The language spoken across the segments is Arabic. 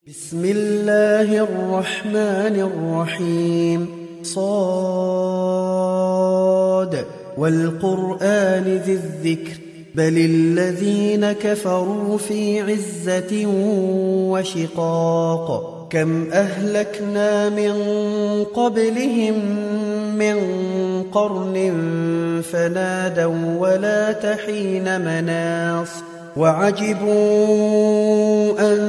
بسم الله الرحمن الرحيم صاد والقرآن ذي الذكر بل الذين كفروا في عزة وشقاق كم أهلكنا من قبلهم من قرن فنادوا ولا تحين مناص وعجبوا أن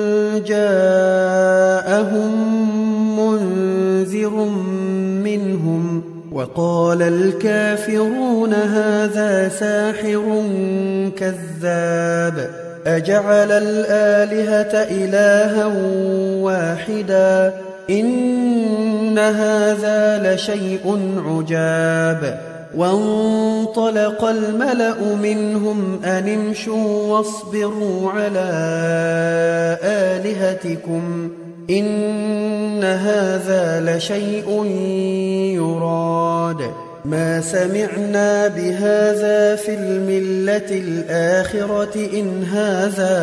جاءهم منذر منهم وقال الكافرون هذا ساحر كذاب أجعل الآلهة إلها واحدا إن هذا لشيء عجاب وانطلق الملأ منهم أن امشوا واصبروا على آلهتكم إن هذا لشيء يراد ما سمعنا بهذا في الملة الآخرة إن هذا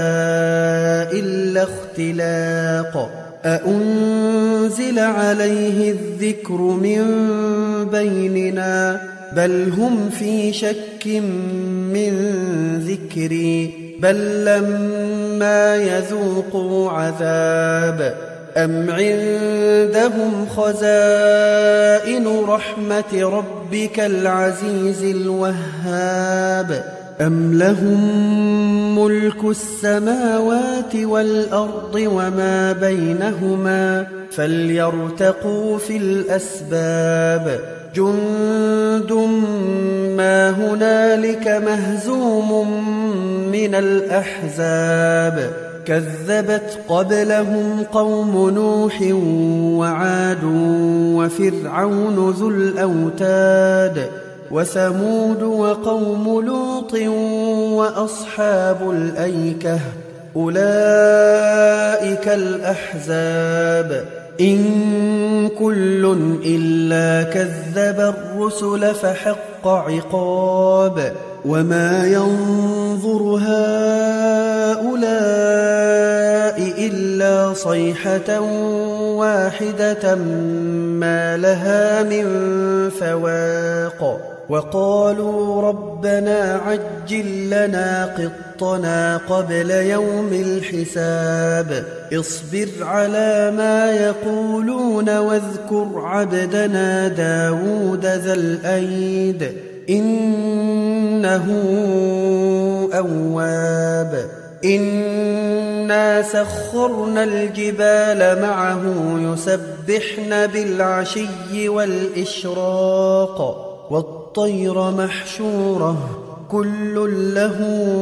إلا اختلاق أأنزل عليه الذكر من بيننا بل هم في شك من ذكري بل لما يذوقوا عذاب أم عندهم خزائن رحمة ربك العزيز الوهاب أم لهم ملك السماوات والأرض وما بينهما فليرتقوا في الأسباب جند ما هنالك مهزوم من الأحزاب كذبت قبلهم قوم نوح وعاد وفرعون ذو الأوتاد وثمود وقوم لوط وأصحاب الأيكة أولئك الأحزاب إن كل إلا كذب الرسل فحق عقاب وما ينظر هؤلاء إلا صيحة واحدة ما لها من فواق وقالوا ربنا عجل لنا قطنا قبل يوم الحساب اصبر على ما يقولون واذكر عبدنا داود ذا الأيد إنه أواب إنا سخرنا الجبال معه يسبحن بالعشي والإشراق والطير محشورة كل له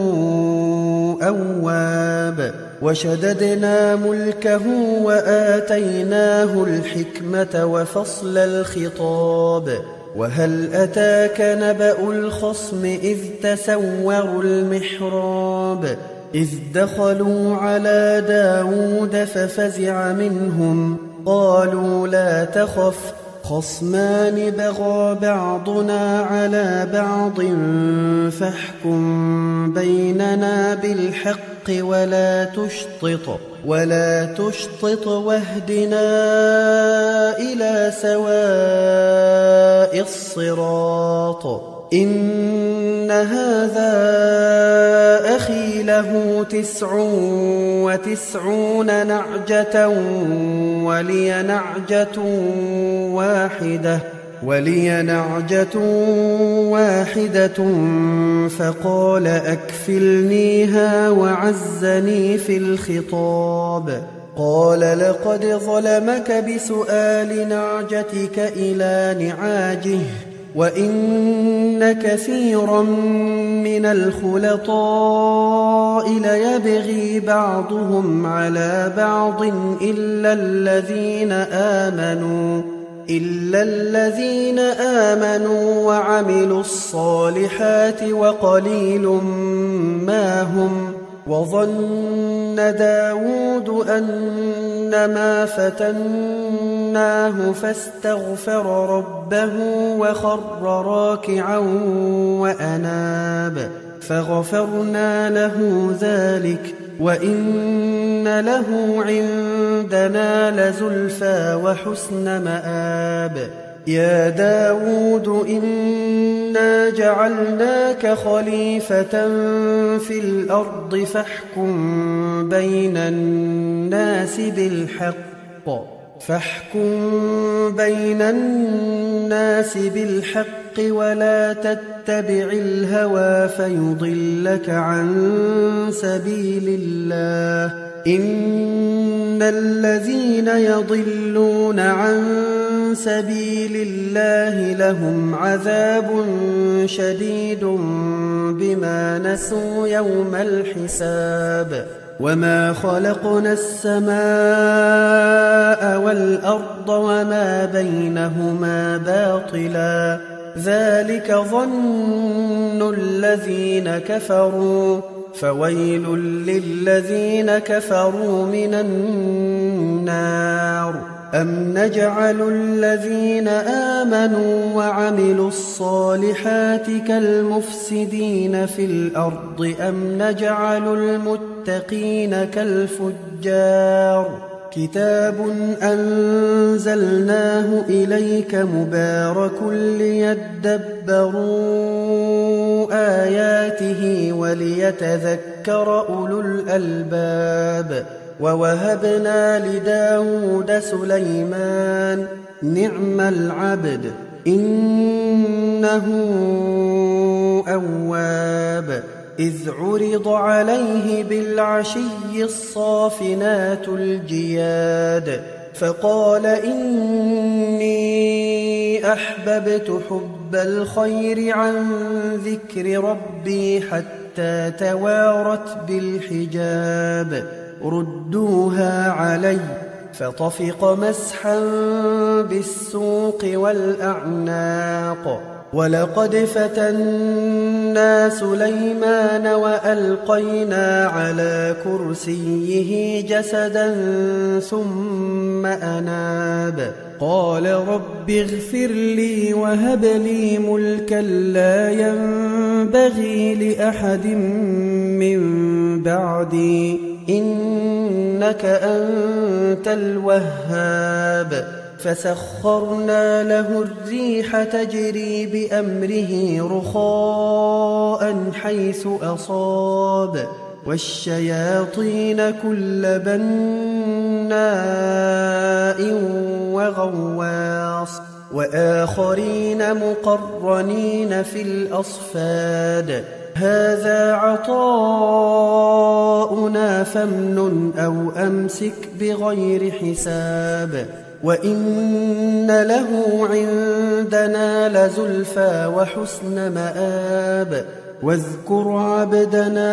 أواب وشددنا ملكه وآتيناه الحكمة وفصل الخطاب وهل أتاك نبأ الخصم إذ تسوروا المحراب إذ دخلوا على داود ففزع منهم قالوا لا تخف خصمان بغى بعضنا على بعض فاحكم بيننا بالحق ولا تشطط واهدنا إلى سواء الصراط إن هذا أخي له 99 نعجة ولي نعجة واحدة فقال أكفلنيها وعزني في الخطاب قال لقد ظلمك بسؤال نعجتك إلى نعاجه وإن كثيرا من الخلطاء ليبغي بعضهم على بعض إلا الذين آمنوا وعملوا الصالحات وقليل ما هم وظن داود أنما فتناه فاستغفر ربه وخر راكعا وأناب فغفرنا له ذلك وإن له عندنا لزلفى وحسن مآب يا داود إنا جعلناك خليفة في الأرض فاحكم بين الناس بالحق ولا تتبع الهوى فيضلك عن سبيل الله إن الذين يضلون عن سبيل الله لهم عذاب شديد بما نسوا يوم الحساب وما خلقنا السماء والأرض وما بينهما باطلا ذلك ظن الذين كفروا فويل للذين كفروا من النار أم نجعل الذين آمنوا وعملوا الصالحات كالمفسدين في الأرض أم نجعل المتقين كالفجار كتاب أنزلناه إليك مبارك ليدبروا آياته وليتذكر أولو الألباب ووهبنا لداود سليمان نعم العبد إنه أواب إذ عرض عليه بالعشي الصافنات الجياد فقال إني أحببت حب الخير عن ذكر ربي حتى توارت بالحجاب ردوها علي فطفق مسحا بالسوق والأعناق ولقد فتنا سليمان وألقينا على كرسيه جسدا ثم أناب قال رب اغفر لي وهب لي ملكا لا ينبغي لأحد من بعدي إنك أنت الوهاب فسخرنا له الريح تجري بأمره رخاء حيث أصاب والشياطين كل بناء وغواص وآخرين مقرنين في الأصفاد هذا عطاؤنا فامنن أو أمسك بغير حساب وإن له عندنا لزلفى وحسن مآب واذكر عبدنا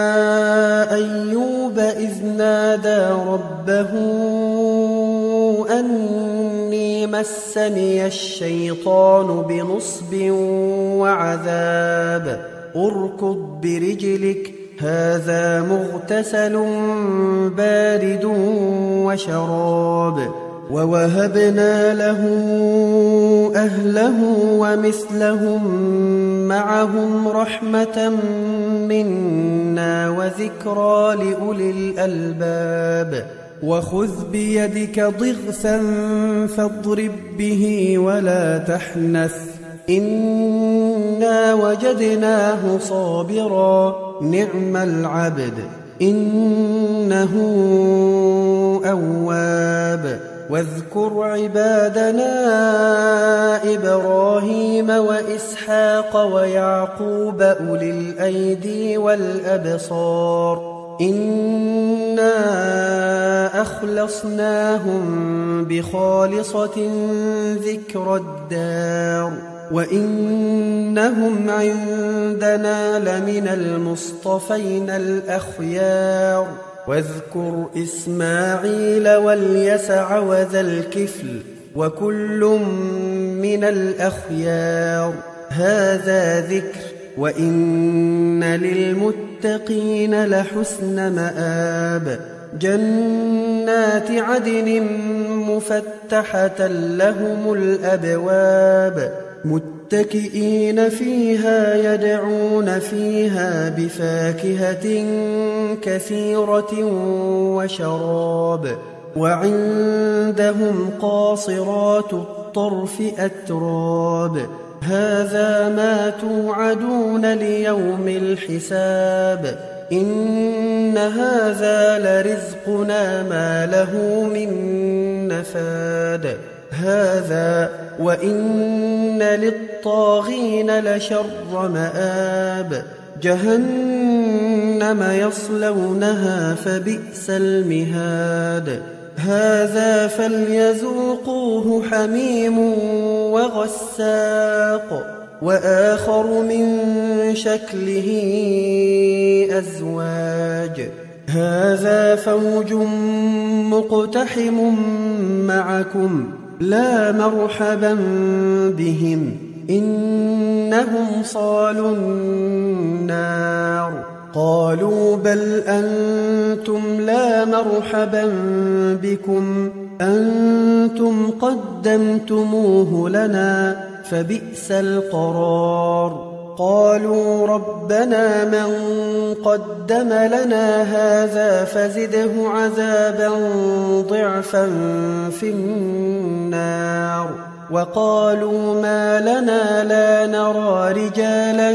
أيوب إذ نادى ربه أني مسني الشيطان بنصب وعذاب اركض برجلك هذا مغتسل بارد وشراب ووهبنا له أهله ومثلهم معهم رحمة منا وذكرى لأولي الألباب وخذ بيدك ضغثا فاضرب به ولا تحنث إنا وجدناه صابرا نعم العبد إنه أواب واذكر عبادنا إبراهيم وإسحاق ويعقوب أولي الأيدي والأبصار إنا أخلصناهم بخالصة ذكر الدار وإنهم عندنا لمن المصطفين الأخيار واذكر إسماعيل واليسع وذا الكفل وكل من الأخيار هذا ذكر وإن للمتقين لحسن مآب جنات عدن مفتحة لهم الأبواب متكئين فيها يدعون فيها بفاكهة كثيرة وشراب وعندهم قاصرات الطرف أتراب هذا ما توعدون ليوم الحساب إن هذا لرزقنا ما له من نفاد هذا وإن للطاغين لشر مآب جهنم يصلونها فبئس المهاد هذا فليذوقوه حميم وغساق وآخر من شكله أزواج هذا فوج مقتحم معكم لا مرحبا بهم إنهم صالوا النار قالوا بل أنتم لا مرحبا بكم أنتم قدمتموه لنا فبئس القرار قالوا ربنا من قدم لنا هذا فزده عذابا ضعفا في النار وقالوا ما لنا لا نرى رجالا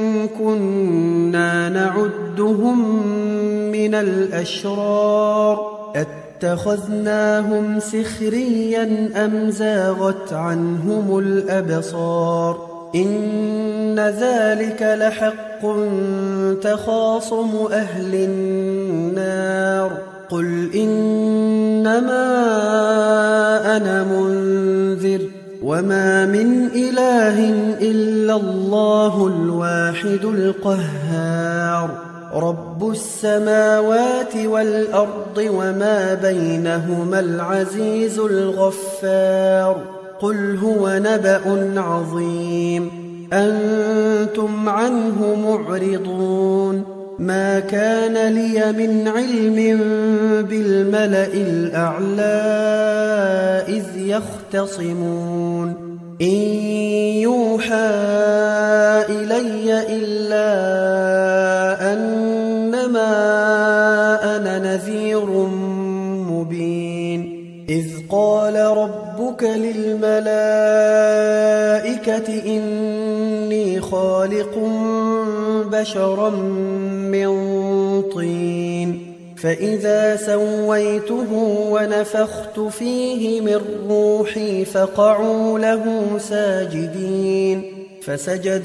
كنا نعدهم من الأشرار اتخذناهم سخريا أم زاغت عنهم الأبصار إن ذلك لحق تخاصم أهل النار قل إنما أنا منذر وما من إله إلا الله الواحد القهار رب السماوات والأرض وما بينهما العزيز الغفار قل هو نبأ عظيم أنتم عنه معرضون ما كان لي من علم بالملأ الأعلى إذ يختصمون إن يوحى إلي إلا أنما أنا نذير مبين إذ قال ربك للملائكة إني خالق بشرا من طين فإذا سويته ونفخت فيه من روحي فقعوا له ساجدين فسجد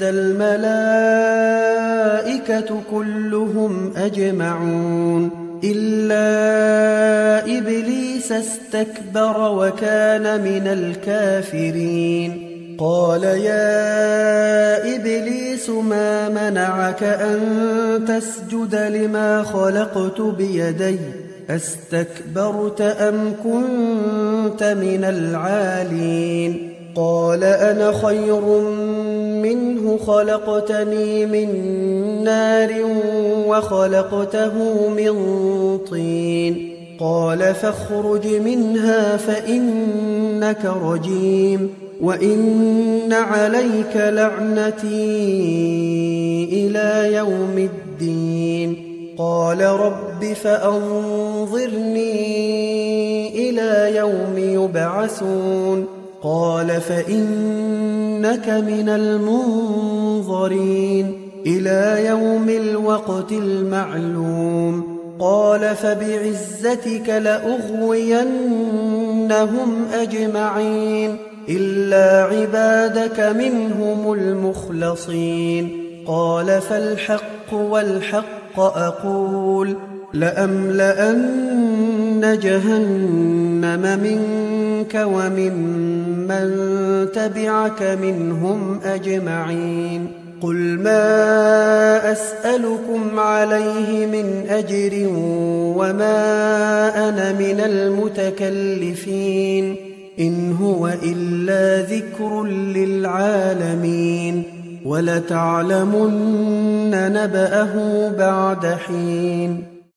الملائكة كلهم أجمعون إلا إبليس استكبر وكان من الكافرين قال يا إبليس ما منعك أن تسجد لما خلقت بيدي أستكبرت أم كنت من العالين قال أنا خير منه خلقتني من نار وخلقته من طين قال فاخرج منها فإنك رجيم وإن عليك لعنتي إلى يوم الدين قال رب فأنظرني إلى يوم يبعثون قال فإنك من المنظرين إلى يوم الوقت المعلوم قال فبعزتك لأغوينهم أجمعين إلا عبادك منهم المخلصين قال فالحق والحق أقول لأملأن جهنم منك وممن تبعك منهم أجمعين قل ما أسألكم عليه من أجر وما أنا من المتكلفين إن هو إلا ذكر للعالمين ولتعلمن نبأه بعد حين